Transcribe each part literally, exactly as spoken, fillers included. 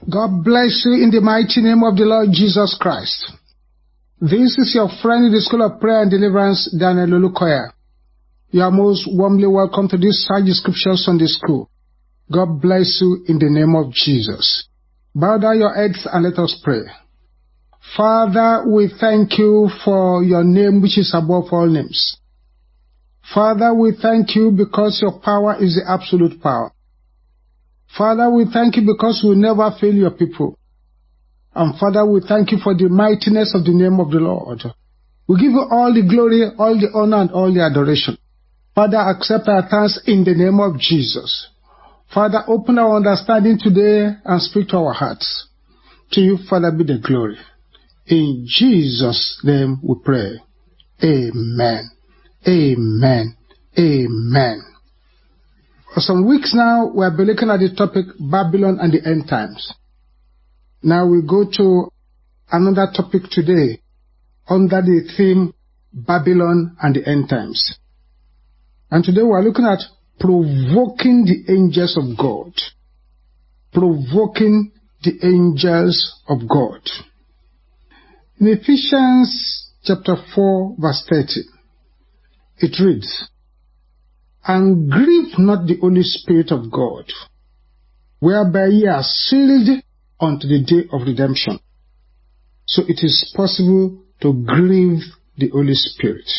God bless you in the mighty name of the Lord Jesus Christ. This is your friend in the School of Prayer and Deliverance, Daniel Olukoya. You are most warmly welcome to this Sage Scripture Sunday School. God bless you in the name of Jesus. Bow down your heads and let us pray. Father, we thank you for your name which is above all names. Father, we thank you because your power is the absolute power. Father, we thank you because we never fail your people. And Father, we thank you for the mightiness of the name of the Lord. We give you all the glory, all the honor, and all the adoration. Father, accept our thanks in the name of Jesus. Father, open our understanding today and speak to our hearts. To you, Father, be the glory. In Jesus' name we pray. Amen. Amen. Amen. For some weeks now, we have been looking at the topic Babylon and the End Times. Now we go to another topic today under the theme Babylon and the End Times. And today we are looking at provoking the angels of God. Provoking the angels of God. In Ephesians chapter four verse thirty, it reads, "And grieve not the Holy Spirit of God, whereby ye are sealed unto the day of redemption." So it is possible to grieve the Holy Spirit.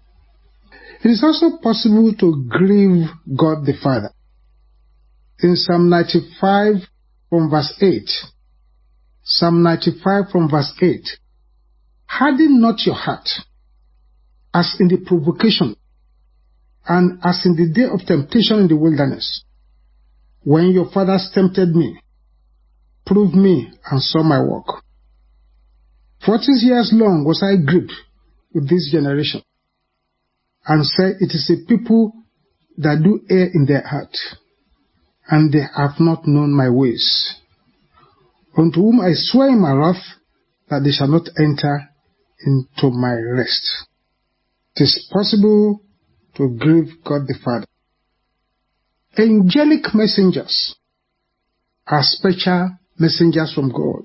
It is also possible to grieve God the Father. In Psalm ninety-five from verse eight, Psalm ninety-five from verse eight, "Harden not your heart, as in the provocation, and as in the day of temptation in the wilderness, when your fathers tempted me, proved me, and saw my work. Forty years long was I grieved with this generation, and said, It is a people that do err in their heart, and they have not known my ways, unto whom I swear in my wrath that they shall not enter into my rest." It is possible to grieve God the Father. Angelic messengers are special messengers from God.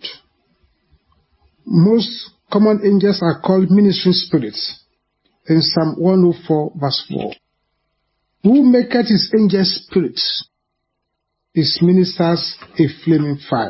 Most common angels are called ministering spirits in Psalm one oh four verse four. "Who maketh his angels spirits, his ministers a flaming fire."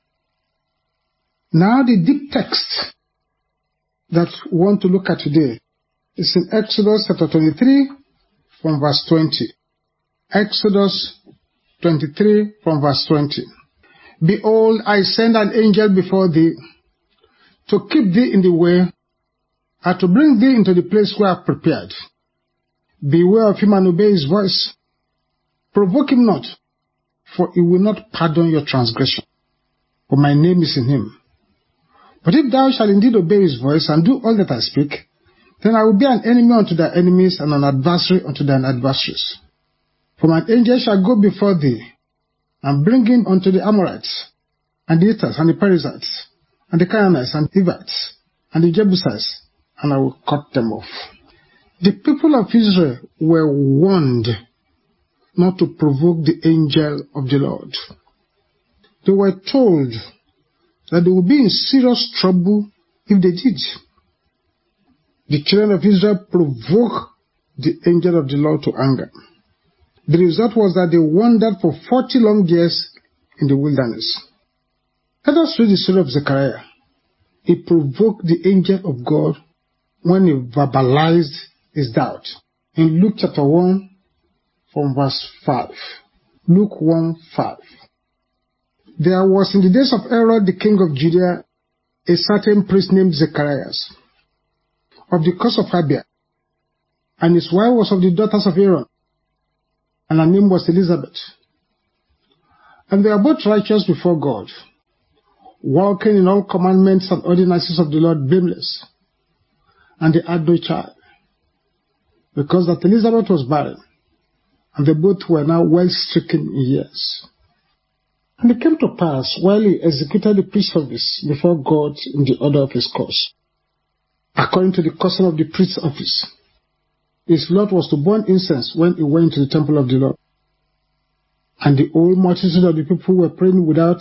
Now the deep text that we want to look at today is in Exodus chapter twenty-three from verse twenty. Exodus twenty-three from verse twenty. "Behold, I send an angel before thee, to keep thee in the way, and to bring thee into the place where I have prepared. Beware of him and obey his voice. Provoke him not, for he will not pardon your transgression, for my name is in him. But if thou shalt indeed obey his voice, and do all that I speak, then I will be an enemy unto thy enemies, and an adversary unto thine adversaries. For my angel shall go before thee, and bring him unto the Amorites, and the Hittites, and the Perizzites, and the Canaanites, and the Hivites, and the Jebusites, and I will cut them off." The people of Israel were warned not to provoke the angel of the Lord. They were told that they would be in serious trouble if they did. The children of Israel provoked the angel of the Lord to anger. The result was that they wandered for forty long years in the wilderness. Let us read the story of Zechariah. He provoked the angel of God when he verbalized his doubt. In Luke chapter one from verse five. Luke one five. "There was in the days of Herod the king of Judea a certain priest named Zacharias, of the coast of Abia, and his wife was of the daughters of Aaron, and her name was Elizabeth. And they are both righteous before God, walking in all commandments and ordinances of the Lord blameless. And they had no child, because that Elizabeth was barren, and they both were now well stricken in years. And it came to pass, while he executed the priest's service before God in the order of his course, according to the custom of the priest's office, his lot was to burn incense when he went to the temple of the Lord. And the whole multitude of the people were praying without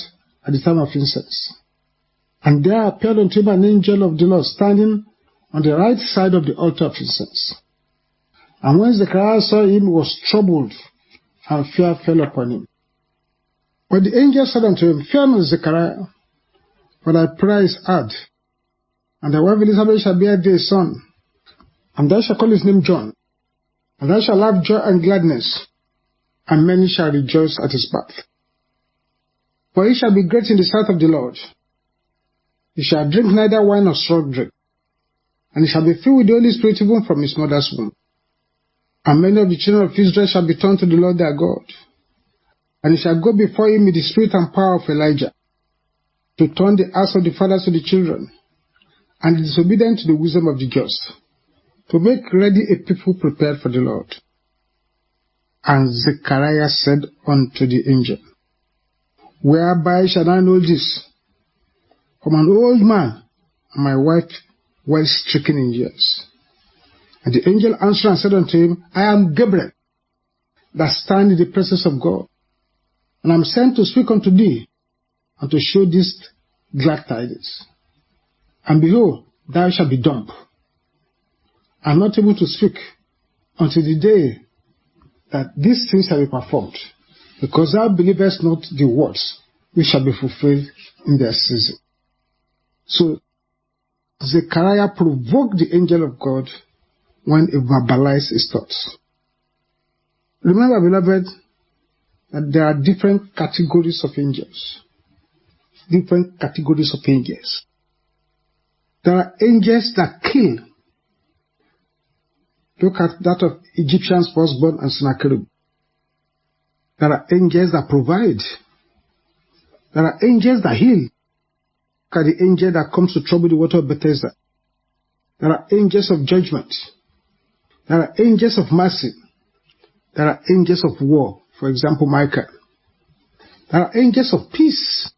at the time of incense. And there appeared unto him an angel of the Lord standing on the right side of the altar of incense. And when Zechariah saw him, he was troubled, and fear fell upon him. But the angel said unto him, Fear not, Zechariah, for thy prayer is heard, and thy wife Elizabeth shall bear thee a son, and thou shalt call his name John. And thou shalt have joy and gladness, and many shall rejoice at his birth. For he shall be great in the sight of the Lord. He shall drink neither wine nor strong drink, and he shall be filled with the Holy Spirit even from his mother's womb. And many of the children of Israel shall be turned to the Lord their God. And he shall go before him with the spirit and power of Elijah, to turn the hearts of the fathers to the children, and the disobedient to the wisdom of the just, to make ready a people prepared for the Lord. And Zechariah said unto the angel, Whereby shall I know this? From an old man, and my wife well stricken in years. And the angel answered and said unto him, I am Gabriel, that stand in the presence of God, and I am sent to speak unto thee, and to show these glad tidings. And behold, thou shalt be dumb, and not able to speak, until the day that these things shall be performed, because thou believest not the words which shall be fulfilled in their season. So Zechariah provoked the angel of God when he verbalized his thoughts. Remember, beloved, that there are different categories of angels. Different categories of angels. There are angels that kill. Look at that of Egyptian's firstborn and Sennacherib. There are angels that provide. There are angels that heal. Look at the angel that comes to trouble the water of Bethesda. There are angels of judgment. There are angels of mercy. There are angels of war. For example, Michael. There are angels of peace.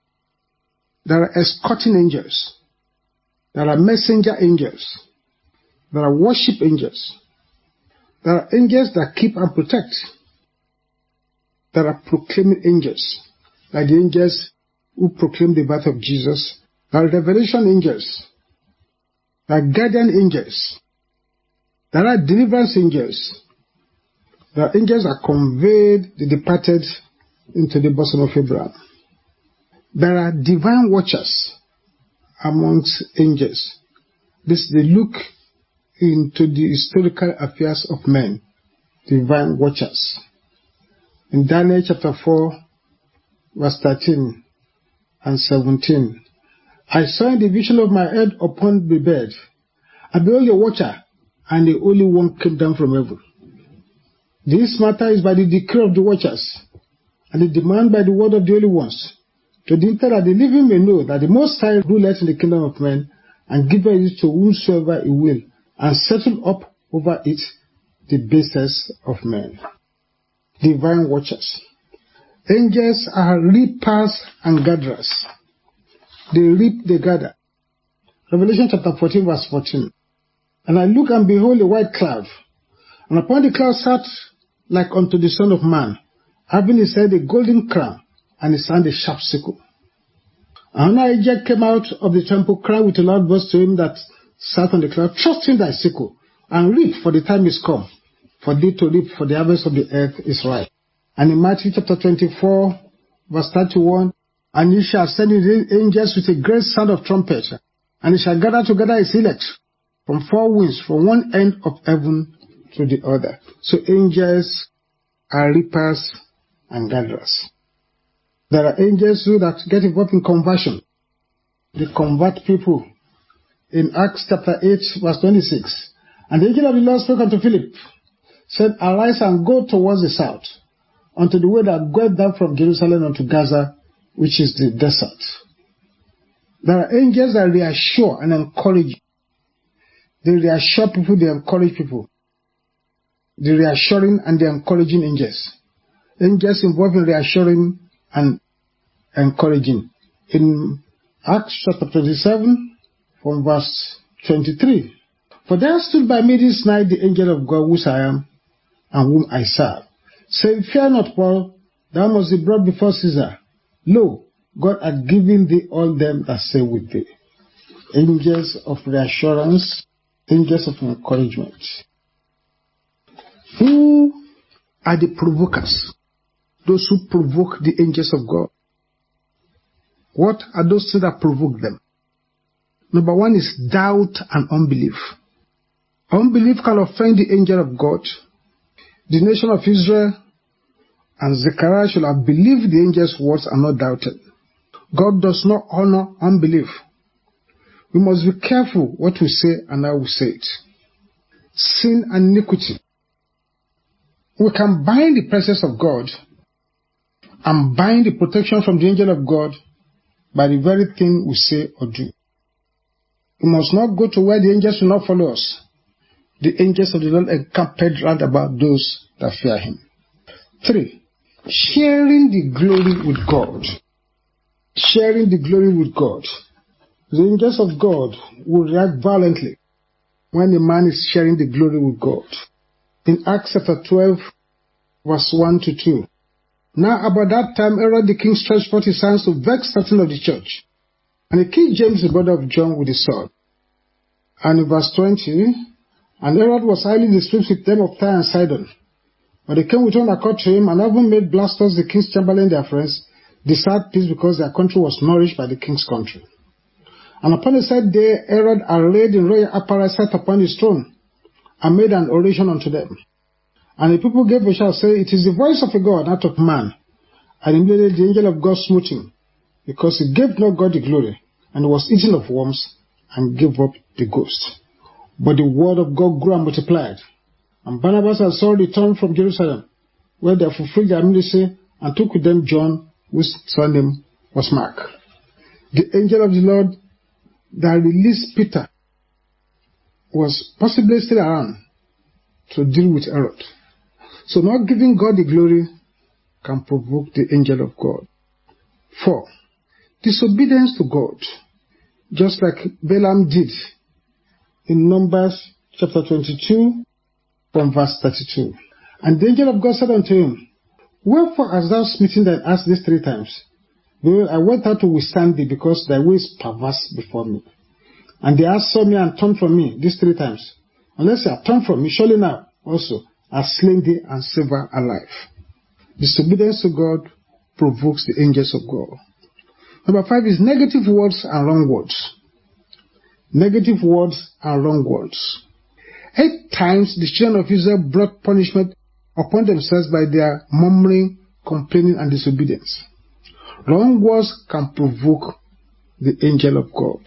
There are escorting angels. There are messenger angels. There are worship angels. There are angels that keep and protect. There are proclaiming angels, like the angels who proclaim the birth of Jesus. There are revelation angels. There are guardian angels. There are deliverance angels. There are angels that conveyed the departed into the bosom of Abraham. There are divine watchers amongst angels. This they look into the historical affairs of men. Divine watchers. In Daniel chapter four, verse thirteen and seventeen, I saw in the vision of my head upon the bed, and behold, a watcher, and the Holy One came down from heaven. This matter is by the decree of the watchers, and the demand by the word of the Holy Ones, to the intent that the living may know that the Most High ruleth in the kingdom of men, and giveth it to whomsoever he will, and settle up over it the bases of men. Divine watchers. Angels are reapers and gatherers. They reap, they gather. Revelation chapter fourteen, verse fourteen. And I look, and behold a white cloud, and upon the cloud sat like unto the Son of Man, having his head a golden crown, and his hand a sharp sickle. And when Elijah came out of the temple, cried with a loud voice to him that sat on the cloud, Trust in thy sickle, and reap, for the time is come, for thee to reap, for the harvest of the earth is ripe. And in Matthew chapter twenty-four, verse thirty-one, and ye shall send his angels with a great sound of trumpet, and he shall gather together his elect from four winds, from one end of heaven to the other. So angels are reapers and gatherers. There are angels who that get involved in conversion. They convert people. In Acts chapter eight, verse twenty-six, and the angel of the Lord spoke unto Philip, said, Arise and go towards the south, unto the way that goeth down from Jerusalem unto Gaza, which is the desert. There are angels that reassure and encourage. They reassure people, they encourage people. The reassuring and the encouraging angels. Angels involved in reassuring and encouraging. In Acts chapter twenty-seven, from verse twenty-three, For there stood by me this night the angel of God, whose I am, and whom I serve, saying, Fear not, Paul, thou must be brought before Caesar. Lo, God had given thee all them that say with thee. Angels of reassurance, angels of encouragement. Who are the provokers? Those who provoke the angels of God. What are those things that provoke them? Number one is doubt and unbelief. Unbelief can offend the angel of God. The nation of Israel and Zechariah should have believed the angel's words and not doubted. God does not honor unbelief. We must be careful what we say and how we say it. Sin and iniquity. We can bind the presence of God and bind the protection from the angel of God by the very thing we say or do. We must not go to where the angels will not follow us. The angels of the Lord encamped round about those that fear him. Three, sharing the glory with God. Sharing the glory with God. The angels of God will react violently when a man is sharing the glory with God. In Acts chapter twelve, verse one to two. Now about that time Herod the king stretched forth his hands to vex certain of the church, and he killed James the brother of John with the sword. And in verse twenty, and Herod was highly displeased with them of Tyre and Sidon. But they came with one accord to him, and having made Blastus the king's chamberlain their friends, desired peace because their country was nourished by the king's country. And upon the said day, Herod, arrayed in royal apparel, sat upon his throne, and made an oration unto them. And the people gave a shout, saying, It is the voice of a God, not of man. And immediately the angel of God smote him, because he gave not God the glory, and was eaten of worms, and gave up the ghost. But the word of God grew and multiplied. And Barnabas and Saul returned from Jerusalem, where they fulfilled their ministry, and took with them John, whose surname was Mark. The angel of the Lord that released Peter was possibly still around to deal with Herod. So not giving God the glory can provoke the angel of God. Four, disobedience to God, just like Balaam did in Numbers chapter twenty-two from verse thirty-two. And the angel of God said unto him, Wherefore hast thou smitten thine ass these three times? Behold, I went out to withstand thee, because thy way is perverse before me. And the ass saw me and turned from me these three times. Unless you have turned from me, surely now also I have slain thee and saved her alive. Disobedience to God provokes the angels of God. Number five is negative words and wrong words. Negative words and wrong words. Eight times the children of Israel brought punishment upon themselves by their murmuring, complaining, and disobedience. Wrong words can provoke the angel of God.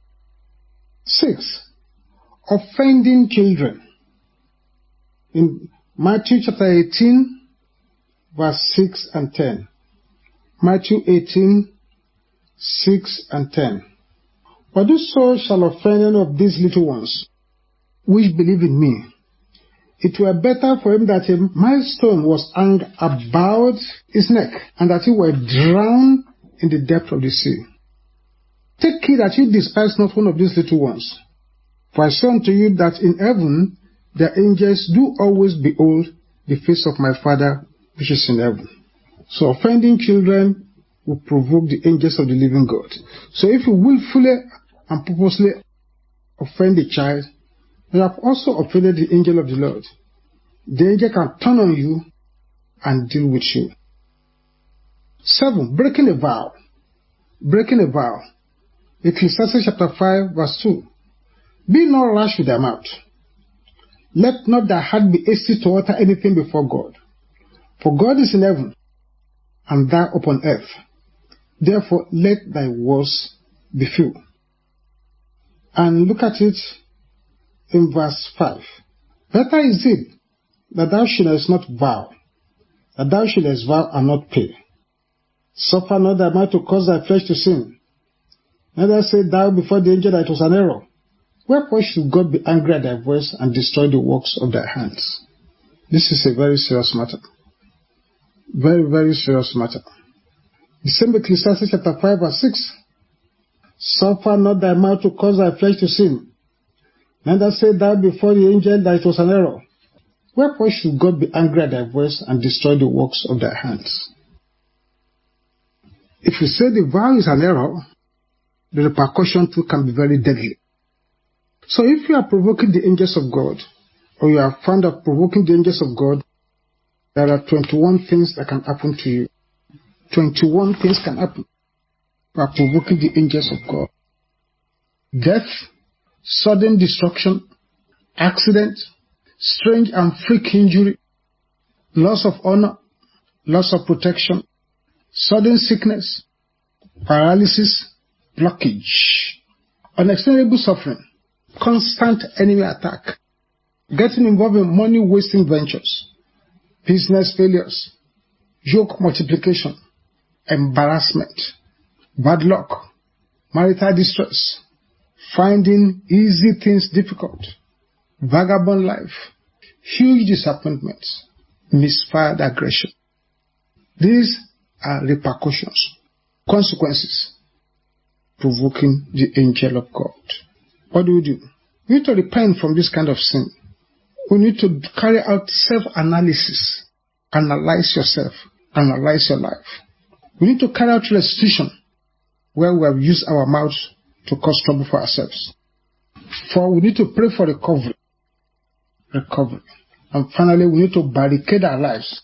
Six, offending children. In Matthew chapter eighteen, verse six and ten. Matthew eighteen, six and ten. But whoso shall offend any of these little ones, which believe in me, it were better for him that a millstone was hung about his neck, and that he were drowned in the depth of the sea. Take heed that you despise not one of these little ones. For I say unto you that in heaven their angels do always behold the face of my Father which is in heaven. So offending children will provoke the angels of the living God. So if you willfully and purposely offend a child, you have also offended the angel of the Lord. The angel can turn on you and deal with you. Seven, breaking a vow. Breaking a vow. Ecclesiastes chapter five, verse two. Be not rash with thy mouth. Let not thy heart be hasty to utter anything before God. For God is in heaven, and thou upon earth. Therefore let thy words be few. And look at it in verse five. Better is it that thou shouldest not vow, that thou shouldest vow and not pay. Suffer not thy mouth to cause thy flesh to sin. Neither say thou before the angel that it was an error. Wherefore should God be angry at thy voice and destroy the works of thy hands? This is a very serious matter. Very, very serious matter. The same Ecclesiastes chapter five verse six. Suffer not thy mouth to cause thy flesh to sin. Neither say thou before the angel that it was an error. Wherefore should God be angry at thy voice and destroy the works of thy hands? If you say the vow is an error, the repercussion too can be very deadly. So if you are provoking the angels of God, or you are fond of provoking the angels of God, there are twenty-one things that can happen to you. twenty-one things can happen. You are provoking the angels of God. Death, sudden destruction, accident, strange and freak injury, loss of honor, loss of protection, sudden sickness, paralysis, blockage, unexplainable suffering, constant enemy attack, getting involved in money-wasting ventures, business failures, yoke multiplication, embarrassment, bad luck, marital distress, finding easy things difficult, vagabond life, huge disappointments, misfired aggression. These are repercussions, consequences, provoking the angel of God. What do we do? We need to repent from this kind of sin. We need to carry out self-analysis. Analyze yourself. Analyze your life. We need to carry out restitution where we have used our mouths to cause trouble for ourselves. For we need to pray for recovery. Recovery. And finally, we need to barricade our lives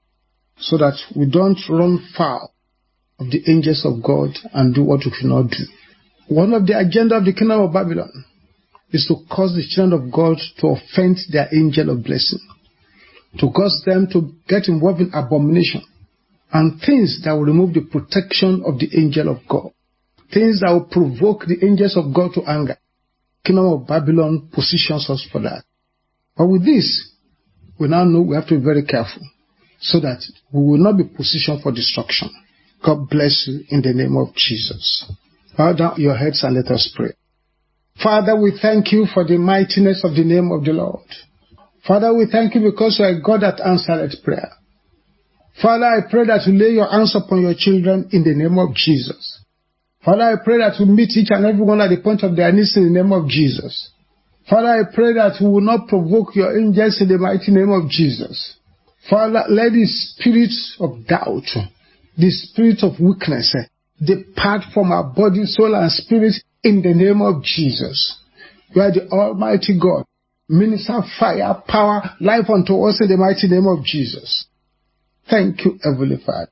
so that we don't run foul of the angels of God and do what we cannot do. One of the agenda of the kingdom of Babylon is to cause the children of God to offend their angel of blessing, to cause them to get involved in abomination and things that will remove the protection of the angel of God, things that will provoke the angels of God to anger. The kingdom of Babylon positions us for that. But with this, we now know we have to be very careful so that we will not be positioned for destruction. God bless you in the name of Jesus. Bow down your heads and let us pray. Father, we thank you for the mightiness of the name of the Lord. Father, we thank you because you are God that answered prayer. Father, I pray that you lay your hands upon your children in the name of Jesus. Father, I pray that you meet each and every one at the point of their needs in the name of Jesus. Father, I pray that you will not provoke your angels in the mighty name of Jesus. Father, let the spirit of doubt, the spirit of weakness, depart from our body, soul, and spirit in the name of Jesus. You are the Almighty God. Minister fire, power, life unto us in the mighty name of Jesus. Thank you, Heavenly Father.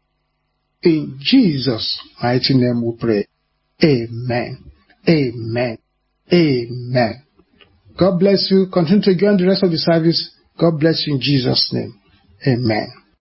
In Jesus' mighty name we pray. Amen. Amen. Amen. God bless you. Continue to join the rest of the service. God bless you in Jesus' name. Amen.